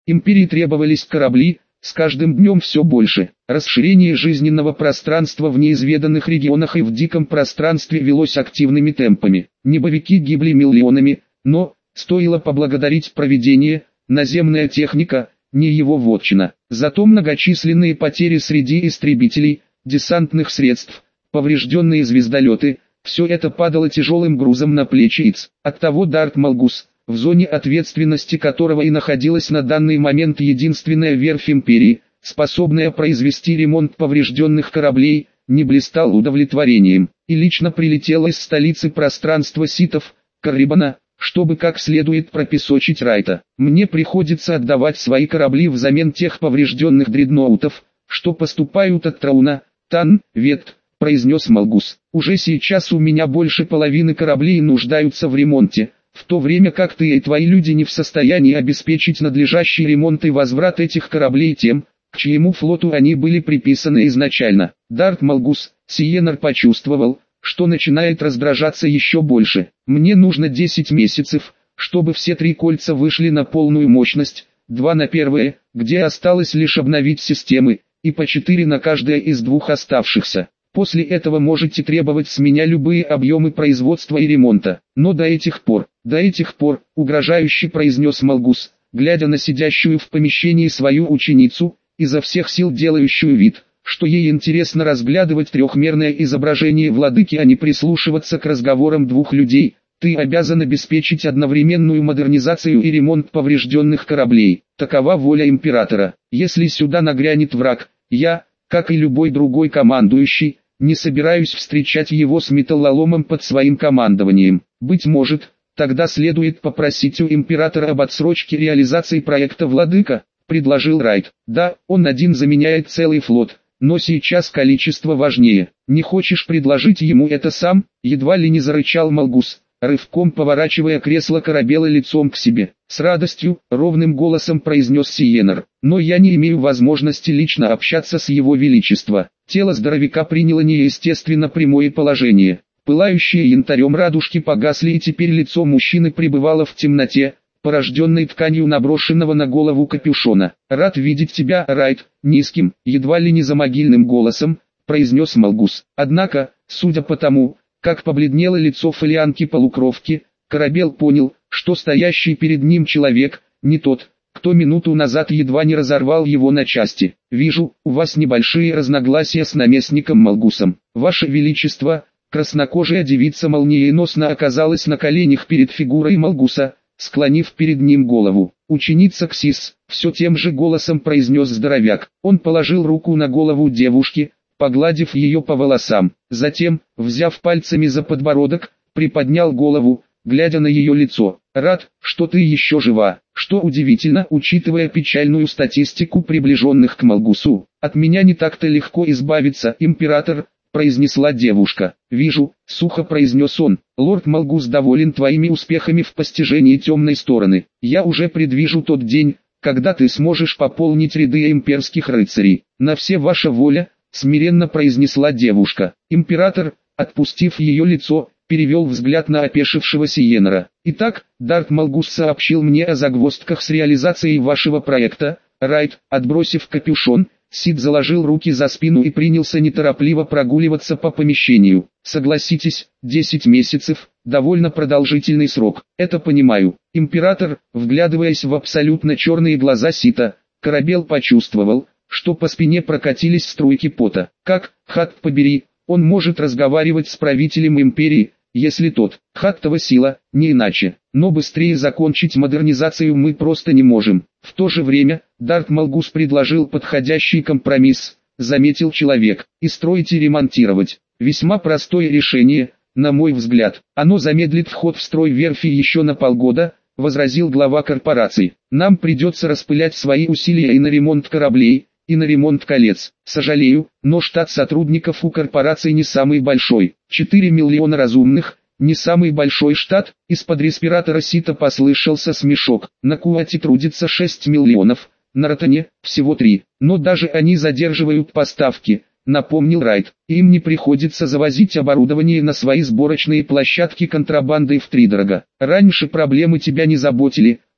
Империи требовались корабли, с каждым днем все больше. Расширение жизненного пространства в неизведанных регионах и в диком пространстве велось активными темпами. Небовики гибли миллионами, но, стоило поблагодарить провидение, наземная техника, не его вотчина. Зато многочисленные потери среди истребителей, десантных средств, поврежденные звездолеты, все это падало тяжелым грузом на плечи Иц. Оттого Дарт Малгус, в зоне ответственности которого и находилась на данный момент единственная верфь Империи, способная произвести ремонт поврежденных кораблей, не блистал удовлетворением, и лично прилетел из столицы пространства ситов, Каррибана, чтобы как следует пропесочить Райта. Мне приходится отдавать свои корабли взамен тех поврежденных дредноутов, что поступают от Трауна, Тан, Вет, произнес Малгус. Уже сейчас у меня больше половины кораблей нуждаются в ремонте, в то время как ты и твои люди не в состоянии обеспечить надлежащий ремонт и возврат этих кораблей тем, к чьему флоту они были приписаны изначально. Дарт Малгус, Сиенар почувствовал, что начинает раздражаться еще больше. Мне нужно 10 месяцев, чтобы все 3 кольца вышли на полную мощность, 2 на первое, где осталось лишь обновить системы, и по 4 на каждое из 2 оставшихся. После этого можете требовать с меня любые объемы производства и ремонта. Но до этих пор, угрожающе произнес Малгус, глядя на сидящую в помещении свою ученицу, изо всех сил делающую вид, что ей интересно разглядывать трехмерное изображение владыки, а не прислушиваться к разговорам двух людей. Ты обязан обеспечить одновременную модернизацию и ремонт поврежденных кораблей. Такова воля императора. Если сюда нагрянет враг, я, как и любой другой командующий, не собираюсь встречать его с металлоломом под своим командованием. Быть может, тогда следует попросить у императора об отсрочке реализации проекта «Владыка», предложил Райт. Да, он один заменяет целый флот, но сейчас количество важнее. Не хочешь предложить ему это сам? Едва ли не зарычал Малгус, рывком поворачивая кресло корабела лицом к себе. С радостью, ровным голосом произнес Сиенар. Но я не имею возможности лично общаться с его величеством. Тело здоровяка приняло неестественно прямое положение. Пылающие янтарем радужки погасли, и теперь лицо мужчины пребывало в темноте, порожденной тканью наброшенного на голову капюшона. «Рад видеть тебя, Райт», — низким, едва ли не замогильным голосом, произнес Малгус. Однако, судя по тому, как побледнело лицо фолианки-полукровки, Корабел понял, что стоящий перед ним человек, не тот, кто минуту назад едва не разорвал его на части. «Вижу, у вас небольшие разногласия с наместником Малгусом. Ваше Величество». Краснокожая девица молниеносно оказалась на коленях перед фигурой Малгуса, склонив перед ним голову. «Ученица Ксис», — все тем же голосом произнес здоровяк. Он положил руку на голову девушки, погладив ее по волосам. Затем, взяв пальцами за подбородок, приподнял голову, глядя на ее лицо. «Рад, что ты еще жива, что удивительно, учитывая печальную статистику приближенных к Малгусу. От меня не так-то легко избавиться, император», — произнесла девушка. «Вижу», — сухо произнес он, — «лорд Малгус доволен твоими успехами в постижении темной стороны. Я уже предвижу тот день, когда ты сможешь пополнить ряды имперских рыцарей. На все ваша воля», — смиренно произнесла девушка. Император, отпустив ее лицо, перевел взгляд на опешившего Сиенара. «Итак, Дарт Малгус сообщил мне о загвоздках с реализацией вашего проекта, Райт». Отбросив капюшон, Сид заложил руки за спину и принялся неторопливо прогуливаться по помещению. «Согласитесь, 10 месяцев – довольно продолжительный срок, это понимаю». Император, вглядываясь в абсолютно черные глаза Сита, Корабел почувствовал, что по спине прокатились струйки пота. «Как, Хат побери, он может разговаривать с правителем империи, если тот, Хаттова сила, не иначе. Но быстрее закончить модернизацию мы просто не можем». В то же время, Дарт Малгус предложил подходящий компромисс, заметил человек, и строить и ремонтировать. Весьма простое решение, на мой взгляд. Оно замедлит вход в строй верфи еще на полгода, возразил глава корпорации. Нам придется распылять свои усилия и на ремонт кораблей, и на ремонт колец. Сожалею, но штат сотрудников у корпорации не самый большой. 4 миллиона разумных, не самый большой штат. Из-под респиратора Сита послышался смешок. На Куате трудится 6 миллионов, на Ротане всего 3. Но даже они задерживают поставки, напомнил Райт. Им не приходится завозить оборудование на свои сборочные площадки контрабандой втридорога. Раньше проблемы тебя не заботили,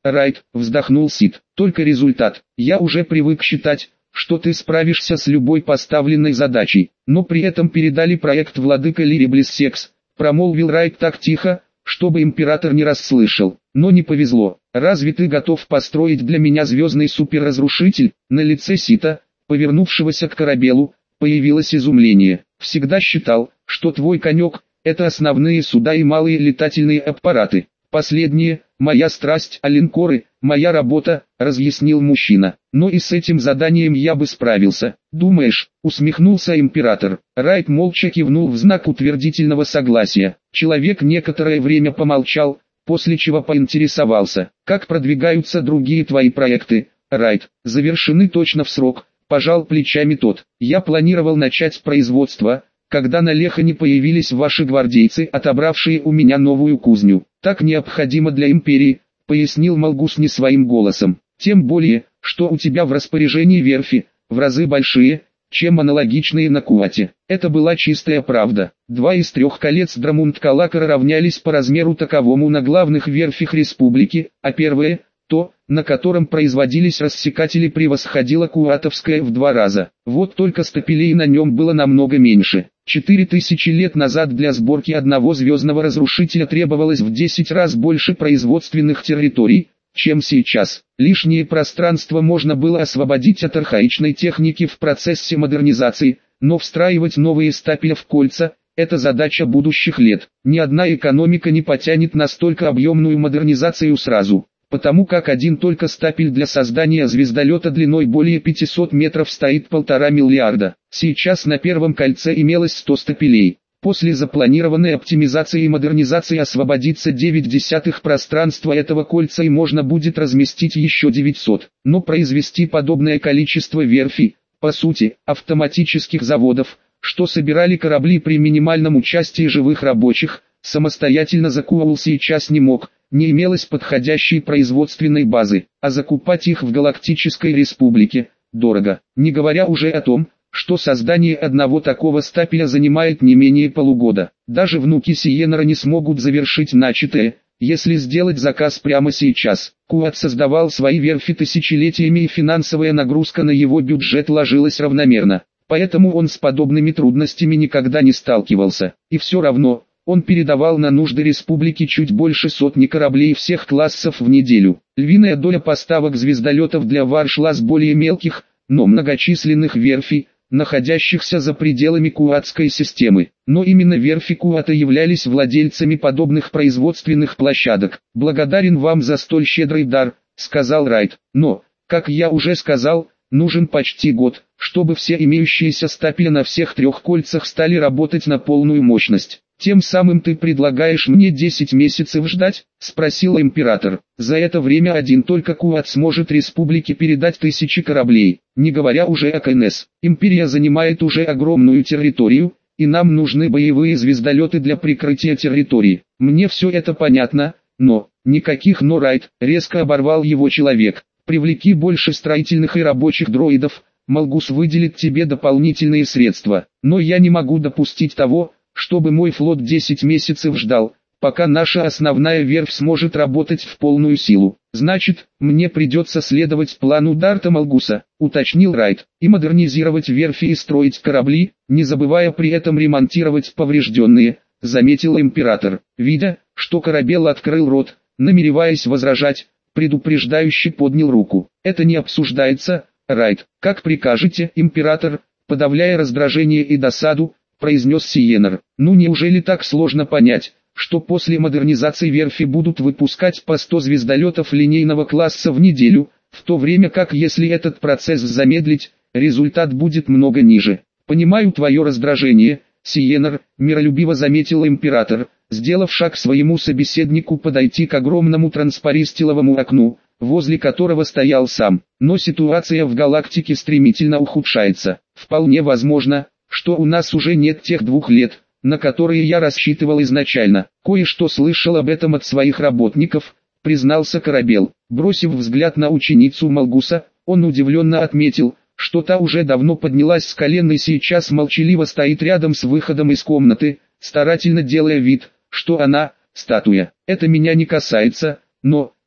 Райт, вздохнул Сид. Только результат. Я уже привык считать, что ты справишься с любой поставленной задачей. Но при этом передали проект владыка Лириблиссекс, промолвил Райт так тихо, чтобы император не расслышал. Но не повезло. Разве ты готов построить для меня звездный суперразрушитель? На лице Сита, повернувшегося к Корабелу, появилось изумление. Всегда считал, что твой конек – это основные суда и малые летательные аппараты. Последние – моя страсть, а линкоры – моя работа, разъяснил мужчина. Но и с этим заданием я бы справился. Думаешь, усмехнулся император. Райт молча кивнул в знак утвердительного согласия. Человек некоторое время помолчал, после чего поинтересовался, как продвигаются другие твои проекты. Райт, завершены точно в срок, пожал плечами тот. Я планировал начать производство, когда на Лехане появились ваши гвардейцы, отобравшие у меня новую кузню. Так необходимо для империи, пояснил Малгус не своим голосом. Тем более, что у тебя в распоряжении верфи, в разы большие, чем аналогичные на Куате. Это была чистая правда. 2 из 3 колец Драмунд-Калакара равнялись по размеру таковому на главных верфях республики, а первое, то, на котором производились рассекатели, превосходило куатовское в 2 раза. Вот только стапелей на нем было намного меньше. 4000 лет назад для сборки одного звездного разрушителя требовалось в 10 раз больше производственных территорий, чем сейчас. Лишнее пространство можно было освободить от архаичной техники в процессе модернизации, но встраивать новые стапели в кольца – это задача будущих лет. Ни одна экономика не потянет настолько объемную модернизацию сразу, потому как один только стапель для создания звездолета длиной более 500 метров стоит 1,5 миллиарда. Сейчас на первом кольце имелось 100 стапелей. После запланированной оптимизации и модернизации освободится 0,9 пространства этого кольца и можно будет разместить еще 900. Но произвести подобное количество верфей, по сути, автоматических заводов, что собирали корабли при минимальном участии живых рабочих, самостоятельно Закуаул сейчас не мог, не имелось подходящей производственной базы, а закупать их в Галактической Республике дорого, не говоря уже о том, что создание одного такого стапеля занимает не менее полугода. Даже внуки Сиенера не смогут завершить начатое, если сделать заказ прямо сейчас. Куат создавал свои верфи тысячелетиями, и финансовая нагрузка на его бюджет ложилась равномерно, поэтому он с подобными трудностями никогда не сталкивался. И все равно, он передавал на нужды республики чуть больше сотни кораблей всех классов в неделю. Львиная доля поставок звездолетов для Вар шла с более мелких, но многочисленных верфей, находящихся за пределами куатской системы. Но именно верфи Куата являлись владельцами подобных производственных площадок. «Благодарен вам за столь щедрый дар», — сказал Райт. «Но, как я уже сказал, нужен почти год, чтобы все имеющиеся стапели на всех 3 кольцах стали работать на полную мощность. Тем самым ты предлагаешь мне 10 месяцев ждать?» — спросил император. «За это время один только Куат сможет республике передать 1000 кораблей, не говоря уже о КНС. Империя занимает уже огромную территорию, и нам нужны боевые звездолеты для прикрытия территории. Мне все это понятно, но...» «Никаких «но», Райт», — резко оборвал его человек. «Привлеки больше строительных и рабочих дроидов, Малгус выделит тебе дополнительные средства. Но я не могу допустить того, чтобы мой флот 10 месяцев ждал, пока наша основная верфь сможет работать в полную силу. Значит, мне придется следовать плану Дарта Малгуса», — уточнил Райт, «и модернизировать верфи и строить корабли, не забывая при этом ремонтировать поврежденные», — заметил император. Видя, что Корабел открыл рот, намереваясь возражать, предупреждающе поднял руку. «Это не обсуждается, Райт. Как прикажете, император», — подавляя раздражение и досаду, произнес Сиенер. «Ну неужели так сложно понять, что после модернизации верфи будут выпускать по 100 звездолетов линейного класса в неделю, в то время как если этот процесс замедлить, результат будет много ниже? Понимаю твое раздражение, Сиенер», — миролюбиво заметил император, сделав шаг к своему собеседнику подойти к огромному транспаристиловому окну, возле которого стоял сам. «Но ситуация в галактике стремительно ухудшается. Вполне возможно, что у нас уже нет тех 2 лет, на которые я рассчитывал изначально. Кое-что слышал об этом от своих работников», — признался Корабел. Бросив взгляд на ученицу Малгуса, он удивленно отметил, что та уже давно поднялась с колен и сейчас молчаливо стоит рядом с выходом из комнаты, старательно делая вид, что она — статуя. «Это меня не касается, но,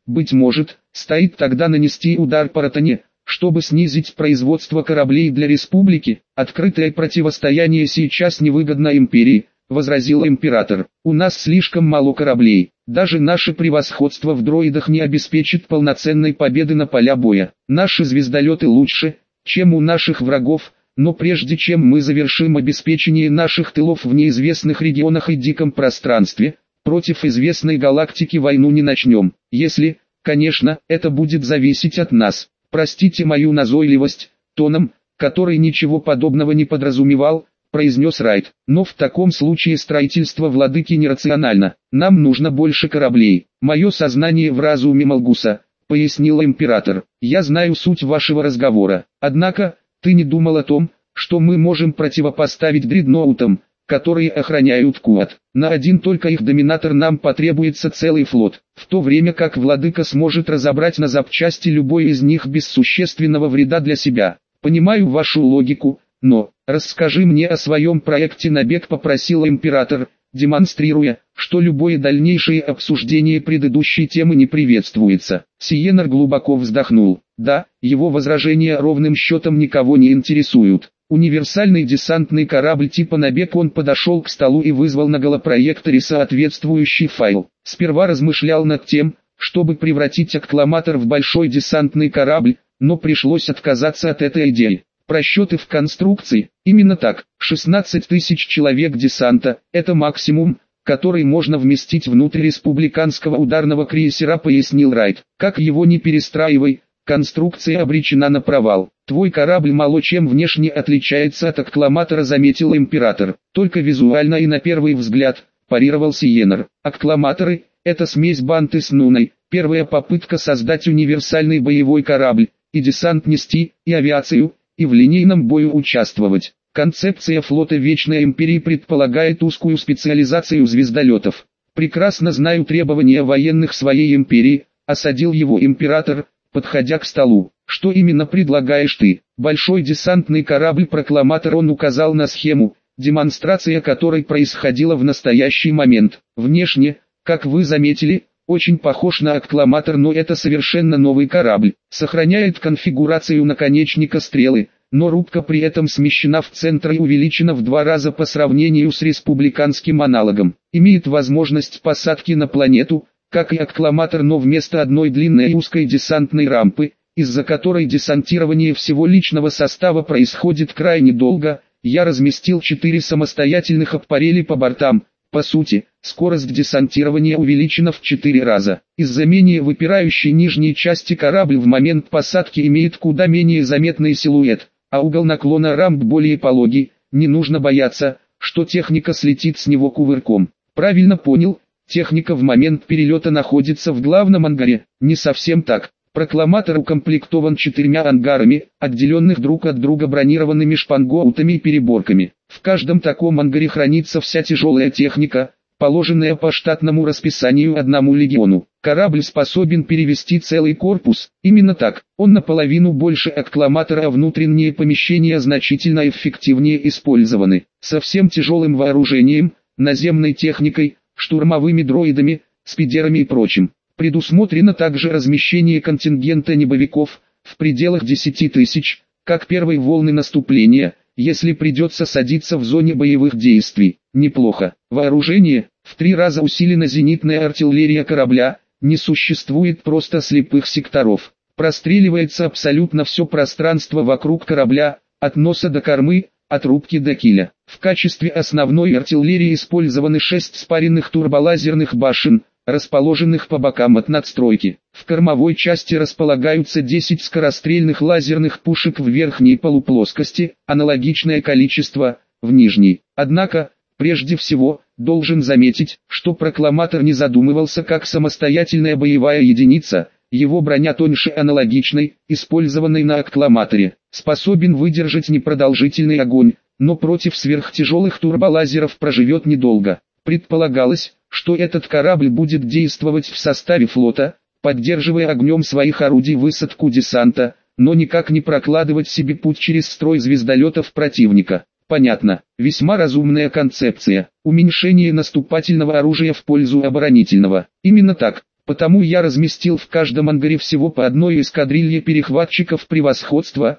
быть может, стоит тогда нанести удар по Ротане, чтобы снизить производство кораблей для республики. Открытое противостояние сейчас невыгодно империи, возразил император. У нас слишком мало кораблей. Даже наше превосходство в дроидах не обеспечит полноценной победы на поля боя. Наши звездолеты лучше, чем у наших врагов, но прежде чем мы завершим обеспечение наших тылов в неизвестных регионах и диком пространстве, против известной галактики войну не начнем. Если, конечно, это будет зависеть от нас. Простите мою назойливость, тоном, который ничего подобного не подразумевал, произнес Райт. Но в таком случае строительство владыки нерационально. Нам нужно больше кораблей. Мое сознание в разуме Малгуса, пояснил император. Я знаю суть вашего разговора. Однако, ты не думал о том, что мы можем противопоставить дредноутам, которые охраняют Куат. На один только их доминатор нам потребуется целый флот, в то время как владыка сможет разобрать на запчасти любой из них без существенного вреда для себя. Понимаю вашу логику, но, расскажи мне о своем проекте «Набег», попросил император, демонстрируя, что любое дальнейшее обсуждение предыдущей темы не приветствуется. Сиенар глубоко вздохнул. Да, его возражения ровным счетом никого не интересуют. Универсальный десантный корабль типа «Набег». Он подошел к столу и вызвал на голопроекторе соответствующий файл. Сперва размышлял над тем, чтобы превратить аккламатор в большой десантный корабль, но пришлось отказаться от этой идеи. Просчеты в конструкции, именно так, 16 тысяч человек десанта, это максимум, который можно вместить внутрь республиканского ударного крейсера, пояснил Райт. Как его не перестраивай, конструкция обречена на провал. Твой корабль мало чем внешне отличается от аккламатора, заметил император. Только визуально и на первый взгляд, парировал Сиенар. Аккламаторы – это смесь Банты с Нуной, первая попытка создать универсальный боевой корабль, и десант нести, и авиацию, и в линейном бою участвовать. Концепция флота Вечной Империи предполагает узкую специализацию звездолетов. Прекрасно знаю требования военных своей империи, осадил его император, подходя к столу. Что именно предлагаешь ты? Большой десантный корабль-прокламатор. Он указал на схему, демонстрация которой происходила в настоящий момент. Внешне, как вы заметили, очень похож на аккламатор, но это совершенно новый корабль. Сохраняет конфигурацию наконечника стрелы, но рубка при этом смещена в центр и увеличена в 2 раза по сравнению с республиканским аналогом. Имеет возможность посадки на планету, как и аккламатор, но вместо одной длинной и узкой десантной рампы, из-за которой десантирование всего личного состава происходит крайне долго, я разместил 4 самостоятельных аппарели по бортам. По сути, скорость десантирования увеличена в 4 раза. Из-за менее выпирающей нижней части корабль в момент посадки имеет куда менее заметный силуэт, а угол наклона рамп более пологий. Не нужно бояться, что техника слетит с него кувырком. Правильно понял, техника в момент перелета находится в главном ангаре. Не совсем так. Прокламатор укомплектован 4 ангарами, отделенных друг от друга бронированными шпангоутами и переборками. В каждом таком ангаре хранится вся тяжелая техника, положенная по штатному расписанию одному легиону. Корабль способен перевести целый корпус. Именно так, он наполовину больше аккламатора, а внутренние помещения значительно эффективнее использованы. Со всем тяжелым вооружением, наземной техникой, штурмовыми дроидами, спидерами и прочим. Предусмотрено также размещение контингента небовиков в пределах 10 тысяч, как первой волны наступления, если придется садиться в зоне боевых действий. Неплохо. Вооружение, в 3 раза усилена зенитная артиллерия корабля, не существует просто слепых секторов. Простреливается абсолютно все пространство вокруг корабля, от носа до кормы, от рубки до киля. В качестве основной артиллерии использованы 6 спаренных турболазерных башен, расположенных по бокам от надстройки. В кормовой части располагаются 10 скорострельных лазерных пушек в верхней полуплоскости, аналогичное количество в нижней. Однако, прежде всего, должен заметить, что прокламатор не задумывался как самостоятельная боевая единица. Его броня тоньше аналогичной, использованной на аккламаторе, способен выдержать непродолжительный огонь, но против сверхтяжелых турболазеров проживет недолго. Предполагалось, что этот корабль будет действовать в составе флота, поддерживая огнем своих орудий высадку десанта, но никак не прокладывать себе путь через строй звездолетов противника. Понятно, весьма разумная концепция. Уменьшение наступательного оружия в пользу оборонительного. Именно так. Потому я разместил в каждом ангаре всего по одной эскадрилье перехватчиков превосходства,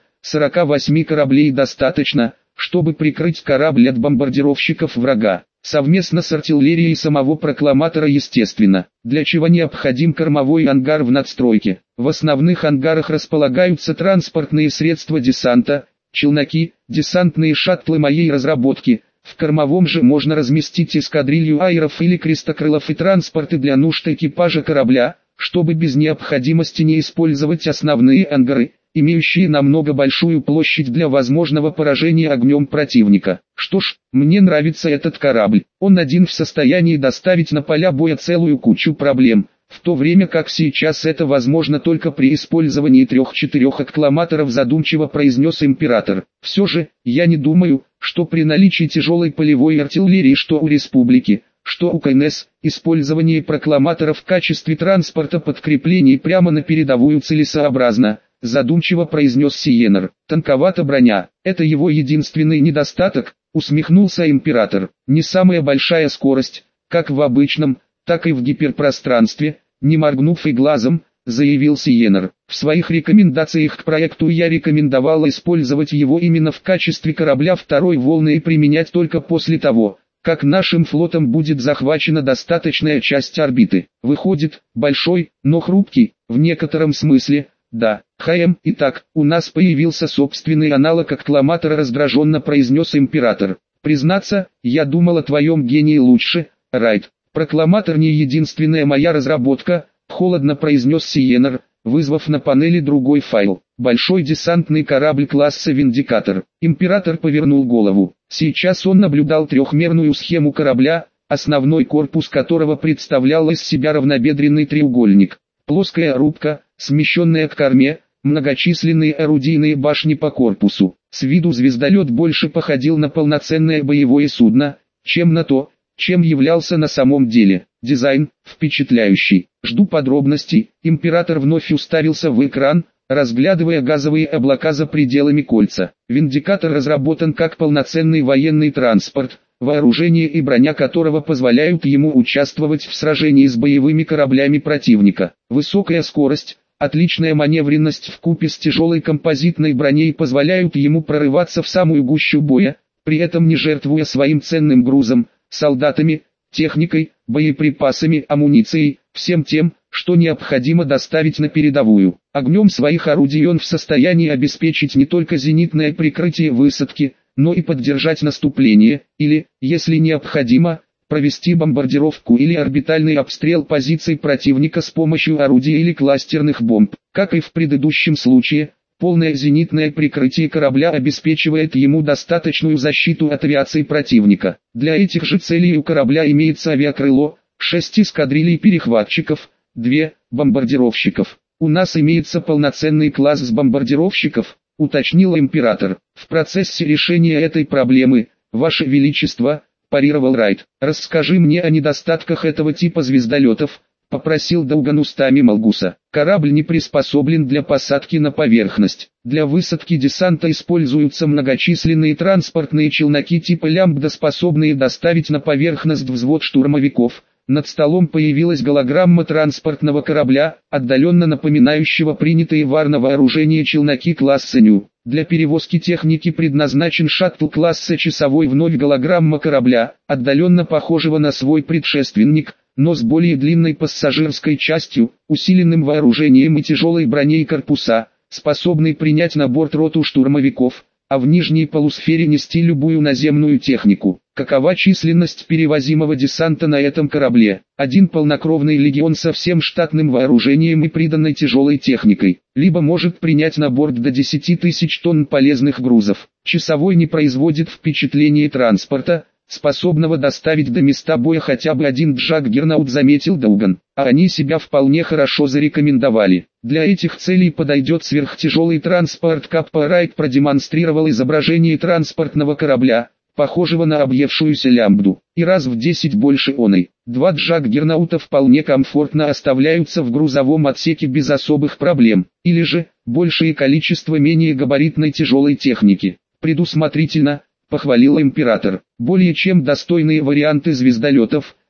48 кораблей достаточно, чтобы прикрыть корабль от бомбардировщиков врага. Совместно с артиллерией самого прокламатора, естественно, для чего необходим кормовой ангар в надстройке. В основных ангарах располагаются транспортные средства десанта, челноки, десантные шаттлы моей разработки. В кормовом же можно разместить эскадрилью аэров или крестокрылов и транспорты для нужд экипажа корабля, чтобы без необходимости не использовать основные ангары, имеющие намного большую площадь для возможного поражения огнем противника. Что ж, мне нравится этот корабль. Он один в состоянии доставить на поля боя целую кучу проблем, в то время как сейчас это возможно только при использовании 3-4 аккламаторов, задумчиво произнес император. Все же, я не думаю, что при наличии тяжелой полевой артиллерии, что у республики, что у КНС, использование прокламаторов в качестве транспорта подкреплений прямо на передовую целесообразно, задумчиво произнес Сиенер. Тонковата броня, это его единственный недостаток, усмехнулся император. Не самая большая скорость, как в обычном, так и в гиперпространстве, не моргнув и глазом, заявил Сиенер. В своих рекомендациях к проекту я рекомендовал использовать его именно в качестве корабля второй волны и применять только после того, как нашим флотом будет захвачена достаточная часть орбиты. Выходит, большой, но хрупкий, в некотором смысле, да. Итак, у нас появился собственный аналог аккламатора, раздраженно произнес император. Признаться, я думал о твоем гении лучше, Райт. Прокламатор не единственная моя разработка, холодно произнес Сиенер, вызвав на панели другой файл. Большой десантный корабль класса Виндикатор. Император повернул голову. Сейчас он наблюдал трехмерную схему корабля, основной корпус которого представлял из себя равнобедренный треугольник. Плоская рубка, смещенная к корме, многочисленные орудийные башни по корпусу. С виду звездолет больше походил на полноценное боевое судно, чем на то, чем являлся на самом деле. Дизайн впечатляющий. Жду подробностей. Император вновь уставился в экран, разглядывая газовые облака за пределами кольца. Виндикатор разработан как полноценный военный транспорт, вооружение и броня которого позволяют ему участвовать в сражении с боевыми кораблями противника. Высокая скорость, отличная маневренность вкупе с тяжелой композитной броней позволяют ему прорываться в самую гущу боя, при этом не жертвуя своим ценным грузом, солдатами, техникой, боеприпасами, амуницией, всем тем, что необходимо доставить на передовую. Огнем своих орудий он в состоянии обеспечить не только зенитное прикрытие высадки, но и поддержать наступление, или, если необходимо, провести бомбардировку или орбитальный обстрел позиций противника с помощью орудий или кластерных бомб. Как и в предыдущем случае, полное зенитное прикрытие корабля обеспечивает ему достаточную защиту от авиации противника. Для этих же целей у корабля имеется авиакрыло, 6 эскадрилей перехватчиков, 2 бомбардировщиков. У нас имеется полноценный класс с бомбардировщиков, уточнил император. В процессе решения этой проблемы, Ваше Величество, парировал Райт. Расскажи мне о недостатках этого типа звездолетов, попросил Дауган устами Малгуса. Корабль не приспособлен для посадки на поверхность. Для высадки десанта используются многочисленные транспортные челноки типа Лямбда, способные доставить на поверхность взвод штурмовиков. Над столом появилась голограмма транспортного корабля, отдаленно напоминающего принятые в на вооружение челноки класса Ню. Для перевозки техники предназначен шаттл класса Часовой. Вновь голограмма корабля, отдаленно похожего на свой предшественник, но с более длинной пассажирской частью, усиленным вооружением и тяжелой броней корпуса, способный принять на борт роту штурмовиков, а в нижней полусфере нести любую наземную технику. Какова численность перевозимого десанта на этом корабле? Один полнокровный легион со всем штатным вооружением и приданной тяжелой техникой, либо может принять на борт до 10 тысяч тонн полезных грузов. Часовой не производит впечатления транспорта, способного доставить до места боя хотя бы один джаггернаут, заметил Дауган. А они себя вполне хорошо зарекомендовали. Для этих целей подойдет сверхтяжелый транспорт. Каппа Райт продемонстрировал изображение транспортного корабля, похожего на объевшуюся лямбду, и раз в 10 больше оной. 2 джаггернаута вполне комфортно оставляются в грузовом отсеке без особых проблем, или же, большее количество менее габаритной тяжелой техники. Предусмотрительно, похвалил император. Более чем достойные варианты звездолетов,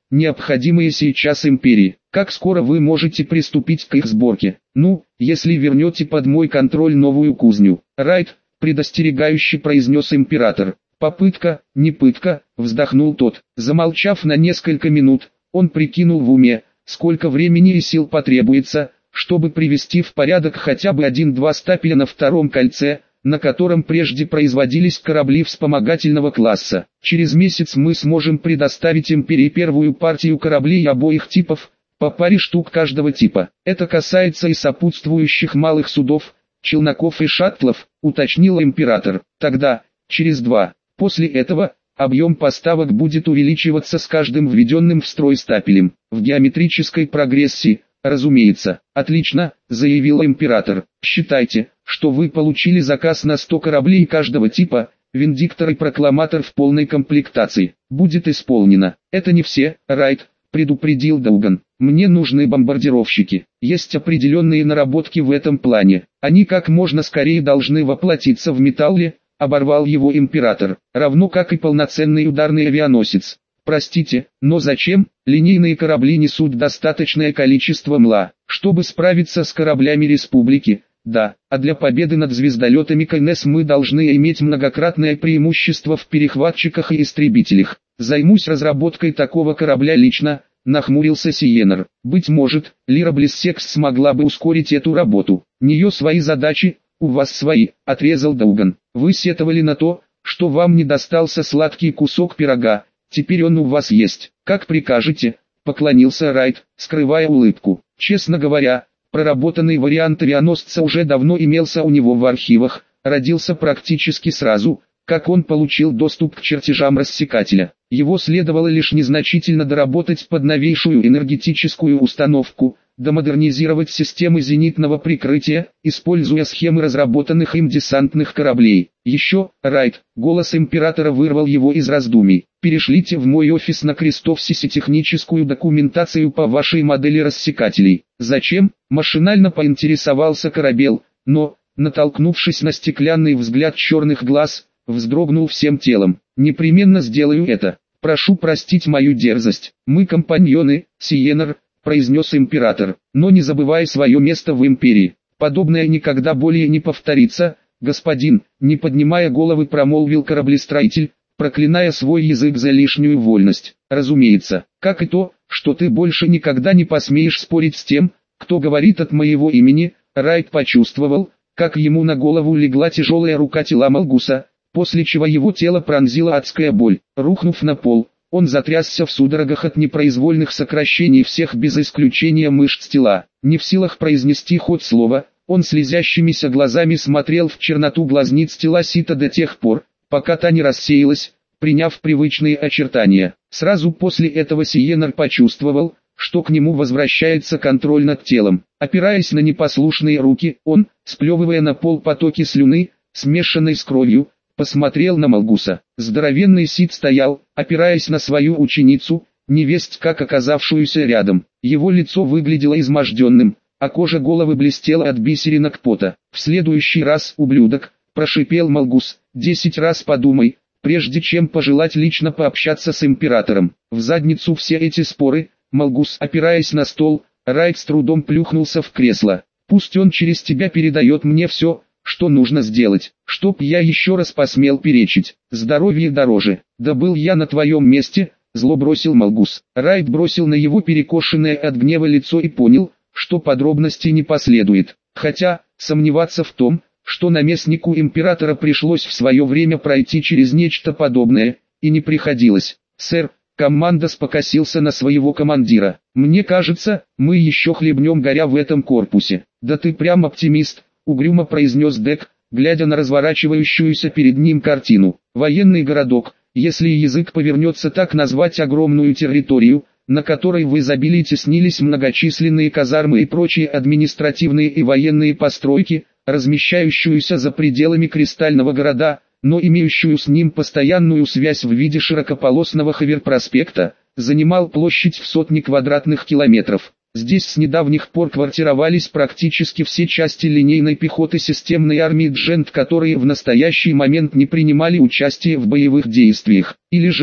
необходимые сейчас империи. Как скоро вы можете приступить к их сборке? Ну, если вернете под мой контроль новую кузню. Райт, предостерегающе произнес император. Попытка, не пытка, вздохнул тот. Замолчав на несколько минут, он прикинул в уме, сколько времени и сил потребуется, чтобы привести в порядок хотя бы 1-2 стапеля на втором кольце, на котором прежде производились корабли вспомогательного класса. Через месяц мы сможем предоставить империи первую партию кораблей обоих типов, по паре штук каждого типа. Это касается и сопутствующих малых судов, челноков и шаттлов, уточнил император. Тогда, через 2, после этого, объем поставок будет увеличиваться с каждым введенным в строй стапелем. В геометрической прогрессии, разумеется. Отлично, заявил император. Считайте, что вы получили заказ на 100 кораблей каждого типа, Виндиктор и Прокламатор в полной комплектации. Будет исполнено. Это не все, Райт, предупредил Дауган. Мне нужны бомбардировщики. Есть определенные наработки в этом плане. Они как можно скорее должны воплотиться в металле, оборвал его император. Равно как и полноценный ударный авианосец. Простите, но зачем? Линейные корабли несут достаточное количество МЛА, чтобы справиться с кораблями республики. Да, а для победы над звездолетами КНС мы должны иметь многократное преимущество в перехватчиках и истребителях. Займусь разработкой такого корабля лично, нахмурился Сиенер. Быть может, Лира Блиссекс смогла бы ускорить эту работу. У нее свои задачи, у вас свои, отрезал Дауган. Вы сетовали на то, что вам не достался сладкий кусок пирога. Теперь он у вас есть. Как прикажете, поклонился Райт, скрывая улыбку. Честно говоря, проработанный вариант авианосца уже давно имелся у него в архивах, родился практически сразу, как он получил доступ к чертежам рассекателя. Его следовало лишь незначительно доработать под новейшую энергетическую установку, домодернизировать системы зенитного прикрытия, используя схемы разработанных им десантных кораблей. Еще, Райт, голос императора вырвал его из раздумий. Перешлите в мой офис на Крестовсисе техническую документацию по вашей модели рассекателей. Зачем? Машинально поинтересовался Корабел, но, натолкнувшись на стеклянный взгляд черных глаз, вздрогнул всем телом. Непременно сделаю это. Прошу простить мою дерзость. Мы компаньоны, Сиенер, произнес император, но не забывай свое место в империи. Подобное никогда более не повторится, господин, не поднимая головы промолвил кораблестроитель, проклиная свой язык за лишнюю вольность. Разумеется, как и то, что ты больше никогда не посмеешь спорить с тем, кто говорит от моего имени. Райт почувствовал, как ему на голову легла тяжелая рука тела Малгуса, после чего его тело пронзила адская боль. Рухнув на пол, он затрясся в судорогах от непроизвольных сокращений всех без исключения мышц тела. Не в силах произнести хоть слово, он слезящимися глазами смотрел в черноту глазниц тела Сита до тех пор, пока та не рассеялась, приняв привычные очертания. Сразу после этого Сиенер почувствовал, что к нему возвращается контроль над телом. Опираясь на непослушные руки, он, сплевывая на пол потоки слюны, смешанной с кровью, посмотрел на Малгуса. Здоровенный Сит стоял, опираясь на свою ученицу, невесть как оказавшуюся рядом. Его лицо выглядело изможденным, а кожа головы блестела от бисеринок пота. «В следующий раз, ублюдок», – прошипел Малгус, – 10 раз подумай, прежде чем пожелать лично пообщаться с императором. В задницу все эти споры. Малгус, опираясь на стол, Райт с трудом плюхнулся в кресло. «Пусть он через тебя передает мне все, что нужно сделать, чтоб я еще раз посмел перечить. Здоровье дороже. Да был я на твоем месте», — зло бросил Малгус. Райт бросил на его перекошенное от гнева лицо и понял, что подробностей не последует. Хотя, сомневаться в том, что наместнику императора пришлось в свое время пройти через нечто подобное, и не приходилось. «Сэр», Командос покосился на своего командира. «Мне кажется, мы еще хлебнем горя в этом корпусе». «Да ты прям оптимист», — угрюмо произнес Дек, глядя на разворачивающуюся перед ним картину. «Военный городок, если язык повернется так назвать огромную территорию, на которой в изобилии теснились многочисленные казармы и прочие административные и военные постройки, размещающуюся за пределами Кристального города, но имеющую с ним постоянную связь в виде широкополосного Хавер-проспекта, занимал площадь в сотни квадратных километров. Здесь с недавних пор квартировались практически все части линейной пехоты системной армии Джент, которые в настоящий момент не принимали участие в боевых действиях, или же,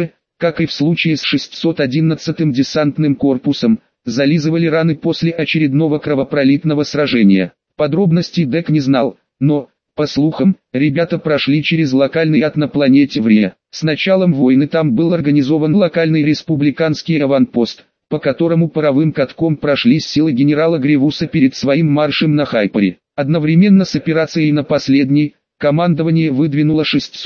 как и в случае с 611-м десантным корпусом, зализывали раны после очередного кровопролитного сражения. Подробностей Дек не знал, но, по слухам, ребята прошли через локальный ад на планете Врия. С началом войны там был организован локальный республиканский аванпост, по которому паровым катком прошлись силы генерала Гривуса перед своим маршем на Хайпере. Одновременно с операцией на последней, командование выдвинуло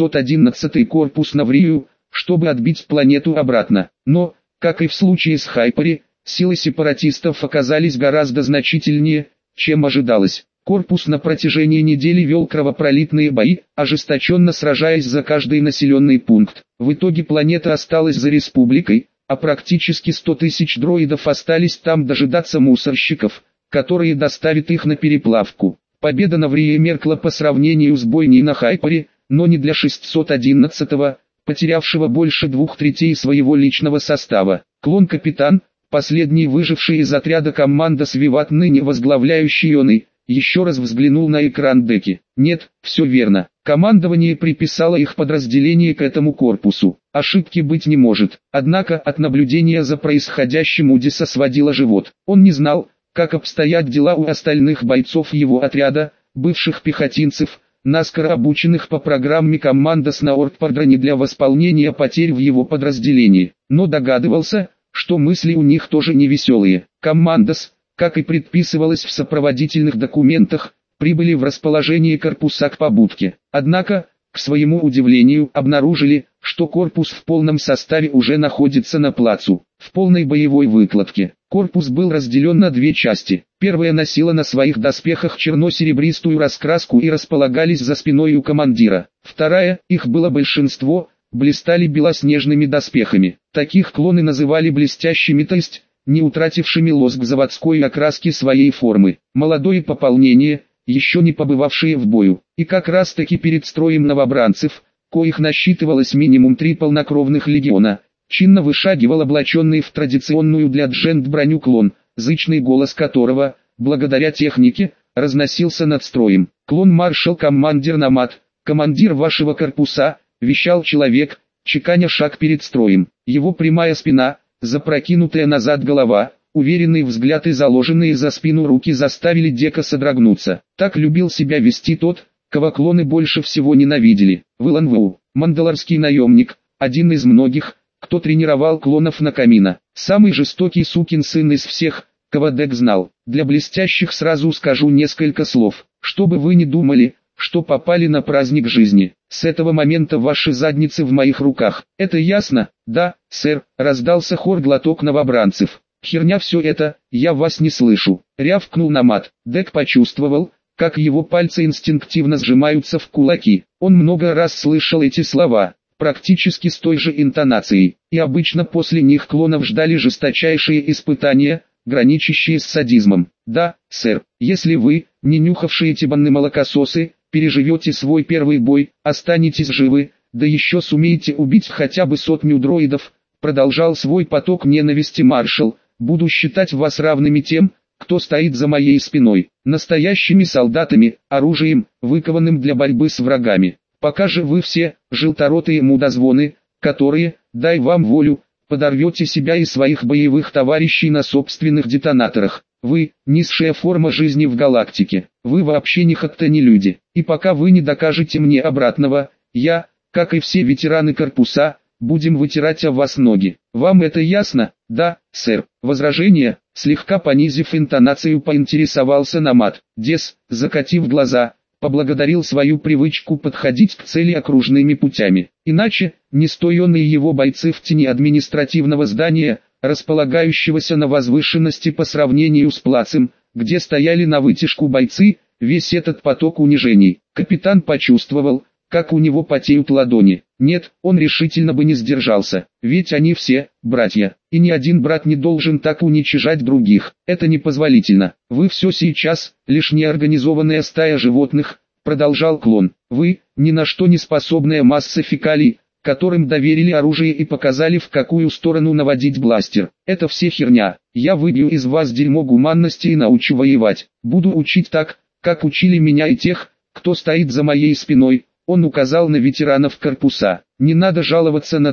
611-й корпус на Врию, чтобы отбить планету обратно. Но, как и в случае с Хайпере, силы сепаратистов оказались гораздо значительнее, чем ожидалось. Корпус на протяжении недели вел кровопролитные бои, ожесточенно сражаясь за каждый населенный пункт. В итоге планета осталась за республикой, а практически 100 тысяч дроидов остались там дожидаться мусорщиков, которые доставят их на переплавку. Победа на Врие меркла по сравнению с бойней на Хайпере, но не для 611-го, потерявшего больше 2/3 своего личного состава. Клон-капитан, последний выживший из отряда Командос Виват, ныне возглавляющий ионы, еще раз взглянул на экран Деки. Нет, все верно. Командование приписало их подразделение к этому корпусу. Ошибки быть не может. Однако от наблюдения за происходящим Удиса сводило живот. Он не знал, как обстоят дела у остальных бойцов его отряда, бывших пехотинцев, наскоро обученных по программе Командос на Ортпардроне для восполнения потерь в его подразделении. Но догадывался, что мысли у них тоже не веселые. Командос, как и предписывалось в сопроводительных документах, прибыли в расположение корпуса к побудке. Однако, к своему удивлению, обнаружили, что корпус в полном составе уже находится на плацу, в полной боевой выкладке. Корпус был разделен на две части. Первая носила на своих доспехах черно-серебристую раскраску и располагались за спиной у командира. Вторая, их было большинство, блистали белоснежными доспехами. Таких клоны называли блестящими, то есть не утратившими лоск заводской окраски своей формы. Молодое пополнение, еще не побывавшие в бою, и как раз таки перед строем новобранцев, коих насчитывалось минимум 3 полнокровных легиона, чинно вышагивал облаченный в традиционную для джент броню клон, зычный голос которого, благодаря технике, разносился над строем. «Клон-маршал-командир Намат, командир вашего корпуса», вещал человек, чеканя шаг перед строем. Его прямая спина, запрокинутая назад голова, уверенный взгляд и заложенные за спину руки заставили Дека содрогнуться. Так любил себя вести тот, кого клоны больше всего ненавидели. Вэлан Воу, мандалорский наемник, один из многих, кто тренировал клонов на Камино. Самый жестокий сукин сын из всех, кого Дек знал. Для блестящих сразу скажу несколько слов, чтобы вы не думали, что попали на праздник жизни. С этого момента ваши задницы в моих руках. Это ясно? Да, сэр, раздался хор глоток новобранцев. Херня все это, я вас не слышу. Рявкнул Намат. Дек почувствовал, как его пальцы инстинктивно сжимаются в кулаки. Он много раз слышал эти слова, практически с той же интонацией. И обычно после них клонов ждали жесточайшие испытания, граничащие с садизмом. Да, сэр, если вы, не нюхавшие тибанны молокососы, переживете свой первый бой, останетесь живы, да еще сумеете убить хотя бы 100 дроидов, продолжал свой поток ненависти маршал, буду считать вас равными тем, кто стоит за моей спиной, настоящими солдатами, оружием, выкованным для борьбы с врагами. Пока же вы все, желторотые мудозвоны, которые, дай вам волю, подорвете себя и своих боевых товарищей на собственных детонаторах. Вы – низшая форма жизни в галактике, вы вообще ни хатта не люди, и пока вы не докажете мне обратного, я, как и все ветераны корпуса, будем вытирать о вас ноги. Вам это ясно? Да, сэр. Возражение, слегка понизив интонацию, поинтересовался Намат. Дес, закатив глаза, поблагодарил свою привычку подходить к цели окружными путями. Иначе, нестоянные его бойцы в тени административного здания, располагающегося на возвышенности по сравнению с плацем, где стояли на вытяжку бойцы, весь этот поток унижений. Капитан почувствовал, как у него потеют ладони. Нет, он решительно бы не сдержался, ведь они все, братья, и ни один брат не должен так уничижать других. Это непозволительно. Вы все сейчас, лишь неорганизованная стая животных, продолжал клон. Вы, ни на что не способная масса фекалий, которым доверили оружие и показали, в какую сторону наводить бластер. Это все херня. Я выбью из вас дерьмо гуманности и научу воевать. Буду учить так, как учили меня и тех, кто стоит за моей спиной. Он указал на ветеранов корпуса. Не надо жаловаться на то,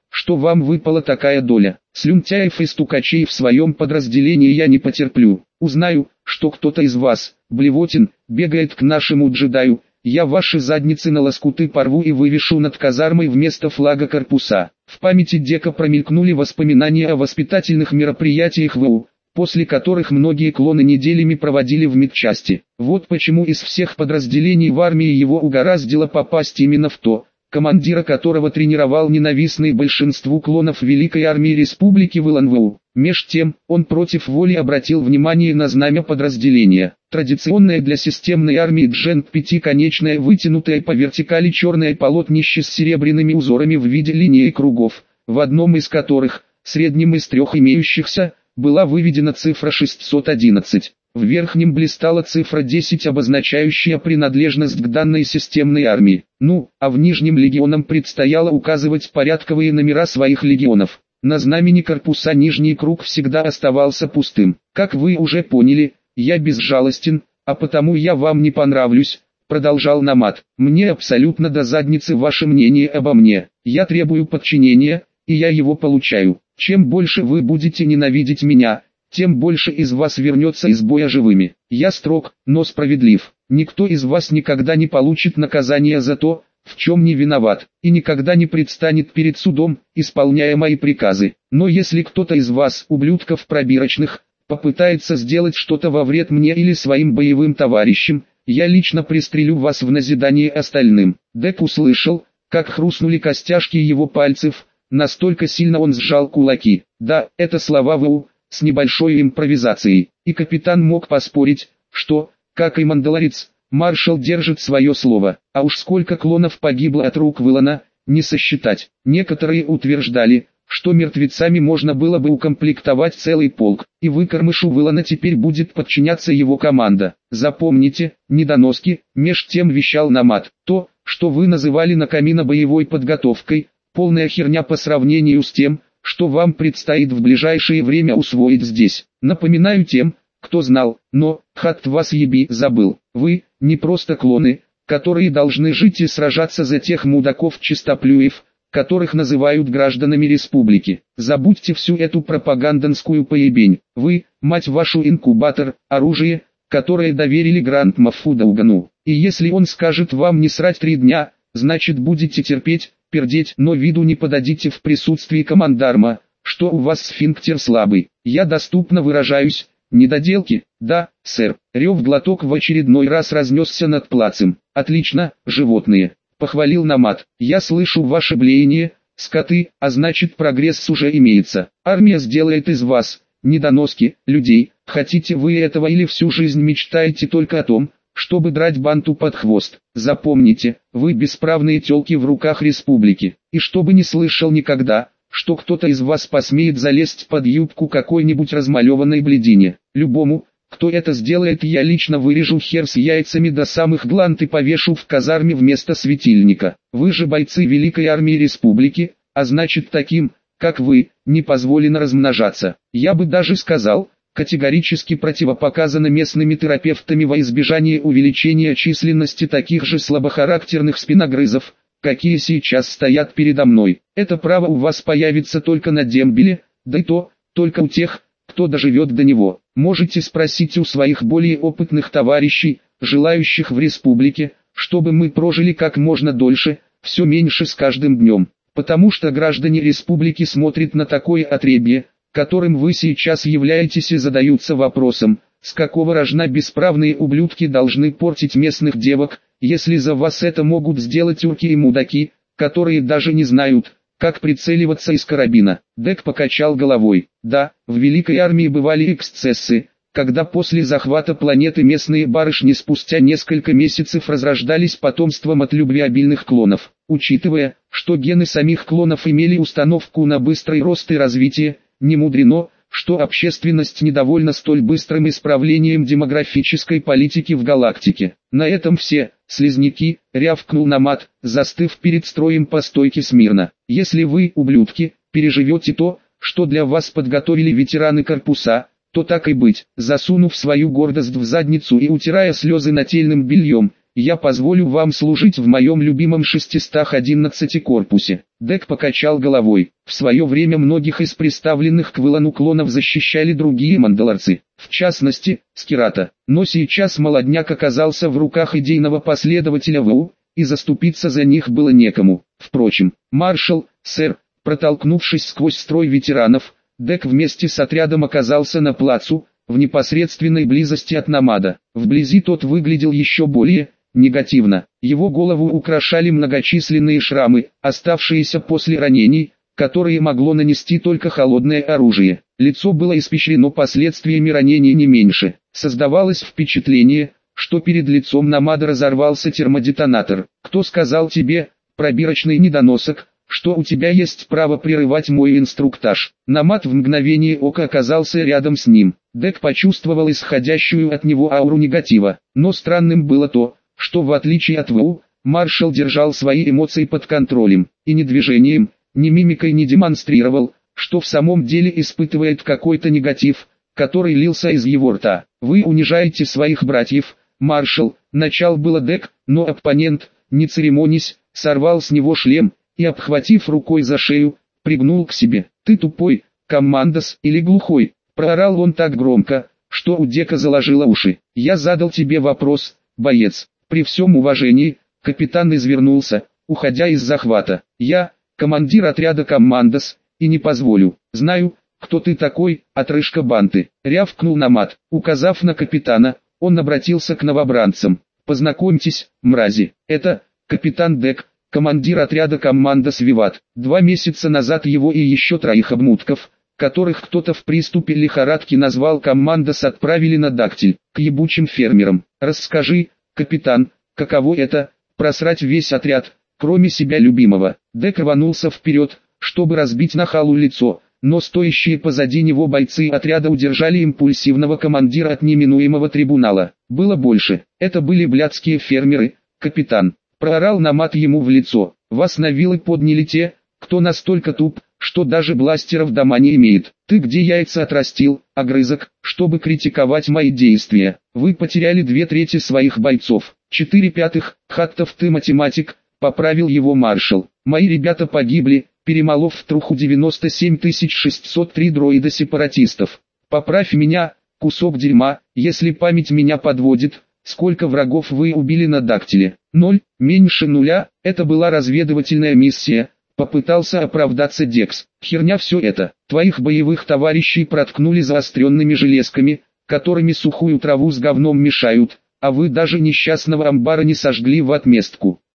что вам выпала такая доля. Слюнтяев и стукачей в своем подразделении я не потерплю. Узнаю, что кто-то из вас, блевотин, бегает к нашему джедаю, я ваши задницы на лоскуты порву и вывешу над казармой вместо флага корпуса». В памяти Дека промелькнули воспоминания о воспитательных мероприятиях ВУ, после которых многие клоны неделями проводили в медчасти. Вот почему из всех подразделений в армии его угораздило попасть именно в то, командира которого тренировал ненавистный большинству клонов Великой Армии Республики ВЛНВУ. Меж тем, он против воли обратил внимание на знамя подразделения. Традиционное для системной армии Джент пятиконечное вытянутое по вертикали черное полотнище с серебряными узорами в виде линии кругов, в одном из которых, среднем из трех имеющихся, была выведена цифра 611. В верхнем блистала цифра 10, обозначающая принадлежность к данной системной армии. Ну, а в нижнем легионам предстояло указывать порядковые номера своих легионов. На знамени корпуса нижний круг всегда оставался пустым. Как вы уже поняли, я безжалостен, а потому я вам не понравлюсь, продолжал Намат. Мне абсолютно до задницы ваше мнение обо мне. Я требую подчинения, и я его получаю. Чем больше вы будете ненавидеть меня, тем больше из вас вернется из боя живыми. Я строг, но справедлив. Никто из вас никогда не получит наказание за то, в чем не виноват, и никогда не предстанет перед судом, исполняя мои приказы. Но если кто-то из вас, ублюдков пробирочных, попытается сделать что-то во вред мне или своим боевым товарищам, я лично пристрелю вас в назидание остальным. Дек услышал, как хрустнули костяшки его пальцев, настолько сильно он сжал кулаки. Да, это слова ВУ, с небольшой импровизацией, и капитан мог поспорить, что, как и мандалорец, маршал держит свое слово, а уж сколько клонов погибло от рук Вылана, не сосчитать. Некоторые утверждали, что мертвецами можно было бы укомплектовать целый полк, и выкормышу Вылана теперь будет подчиняться его команда. Запомните, недоноски, меж тем вещал Намат, то, что вы называли на камина боевой подготовкой, полная херня по сравнению с тем, что вам предстоит в ближайшее время усвоить здесь. Напоминаю тем, кто знал, но, хат вас еби, забыл. Вы, не просто клоны, которые должны жить и сражаться за тех мудаков-чистоплюев, которых называют гражданами республики. Забудьте всю эту пропагандонскую поебень. Вы, мать вашу, инкубатор, оружие, которое доверили Гранд Моффу Даугану. И если он скажет вам не срать 3 дня, значит будете терпеть, пердеть, но виду не подадите в присутствии командарма, что у вас сфинктер слабый. Я доступно выражаюсь. Недоделки? Да, сэр. Рев глоток в очередной раз разнесся над плацем. Отлично, животные. Похвалил Намат. Я слышу ваше блеяние, скоты, а значит прогресс уже имеется. Армия сделает из вас, недоноски, людей. Хотите вы этого или всю жизнь мечтаете только о том, чтобы драть банту под хвост? Запомните, вы бесправные тёлки в руках республики. И чтобы не слышал никогда, что кто-то из вас посмеет залезть под юбку какой-нибудь размалеванной блядине. Любому, кто это сделает, я лично вырежу хер с яйцами до самых гланд и повешу в казарме вместо светильника. Вы же бойцы Великой Армии Республики, а значит таким, как вы, не позволено размножаться. Я бы даже сказал, категорически противопоказано местными терапевтами во избежание увеличения численности таких же слабохарактерных спиногрызов, какие сейчас стоят передо мной. Это право у вас появится только на дембеле, да и то, только у тех, кто доживет до него. Можете спросить у своих более опытных товарищей, желающих в республике, чтобы мы прожили как можно дольше, все меньше с каждым днем. Потому что граждане республики смотрят на такое отребье, которым вы сейчас являетесь, и задаются вопросом, с какого рожна бесправные ублюдки должны портить местных девок, если за вас это могут сделать урки и мудаки, которые даже не знают, как прицеливаться из карабина. Дек покачал головой. Да, в Великой Армии бывали эксцессы, когда после захвата планеты местные барышни спустя несколько месяцев разрождались потомством от любвеобильных клонов. Учитывая, что гены самих клонов имели установку на быстрый рост и развитие, не мудрено, что общественность недовольна столь быстрым исправлением демографической политики в галактике. На этом все, слизняки, рявкнул Намат, застыв перед строем по стойке смирно. Если вы, ублюдки, переживете то, что для вас подготовили ветераны корпуса, то так и быть, засунув свою гордость в задницу и утирая слезы нательным бельем, я позволю вам служить в моем любимом 611 корпусе. Дек покачал головой. В свое время многих из представленных к Вэлану клонов защищали другие мандалорцы, в частности, Скирата. Но сейчас молодняк оказался в руках идейного последователя ВУ, и заступиться за них было некому. Впрочем, маршал, сэр, протолкнувшись сквозь строй ветеранов, Дек вместе с отрядом оказался на плацу, в непосредственной близости от Намада. Вблизи тот выглядел еще более негативно. Его голову украшали многочисленные шрамы, оставшиеся после ранений, которые могло нанести только холодное оружие. Лицо было испещрено последствиями ранений не меньше. Создавалось впечатление, что перед лицом Намада разорвался термодетонатор. «Кто сказал тебе, пробирочный недоносок, что у тебя есть право прерывать мой инструктаж?» Намад в мгновение ока оказался рядом с ним. Дек почувствовал исходящую от него ауру негатива. Но странным было то, что в отличие от ВУ, маршал держал свои эмоции под контролем, и ни движением, ни мимикой не демонстрировал, что в самом деле испытывает какой-то негатив, который лился из его рта. «Вы унижаете своих братьев, маршал», — начал было Дек, но оппонент, не церемонясь, сорвал с него шлем и, обхватив рукой за шею, пригнул к себе. «Ты тупой, командос, или глухой?» — проорал он так громко, что у Дека заложило уши. «Я задал тебе вопрос, боец». «При всем уважении», — капитан извернулся, уходя из захвата. «Я, командир отряда командос, и не позволю. Знаю, кто ты такой, отрыжка банты», — рявкнул Намад. Указав на капитана, он обратился к новобранцам. «Познакомьтесь, мрази, это капитан Дек, командир отряда командос Виват. 2 месяца назад его и еще 3 обмутков, которых кто-то в приступе лихорадки назвал командос, отправили на Дактиль, к ебучим фермерам. Расскажи, капитан, каково это, просрать весь отряд, кроме себя любимого». Дек рванулся вперед, чтобы разбить нахалу лицо, но стоящие позади него бойцы отряда удержали импульсивного командира от неминуемого трибунала. Было больше. Это были блядские фермеры, капитан. Проорал Намад ему в лицо. «Вас на вилы подняли те, кто настолько туп, что даже бластеров дома не имеет. Ты где яйца отрастил, огрызок, чтобы критиковать мои действия? Вы потеряли 2/3 своих бойцов. 4/5, Хаттов, ты математик», — поправил его маршал. «Мои ребята погибли, перемолов в труху 97 603 дроида сепаратистов. Поправь меня, кусок дерьма, если память меня подводит. Сколько врагов вы убили на Дактиле?» 0, меньше 0, это была разведывательная миссия. Попытался оправдаться Декс. «Херня все это. Твоих боевых товарищей проткнули заостренными железками, которыми сухую траву с говном мешают, а вы даже несчастного амбара не сожгли в отместку.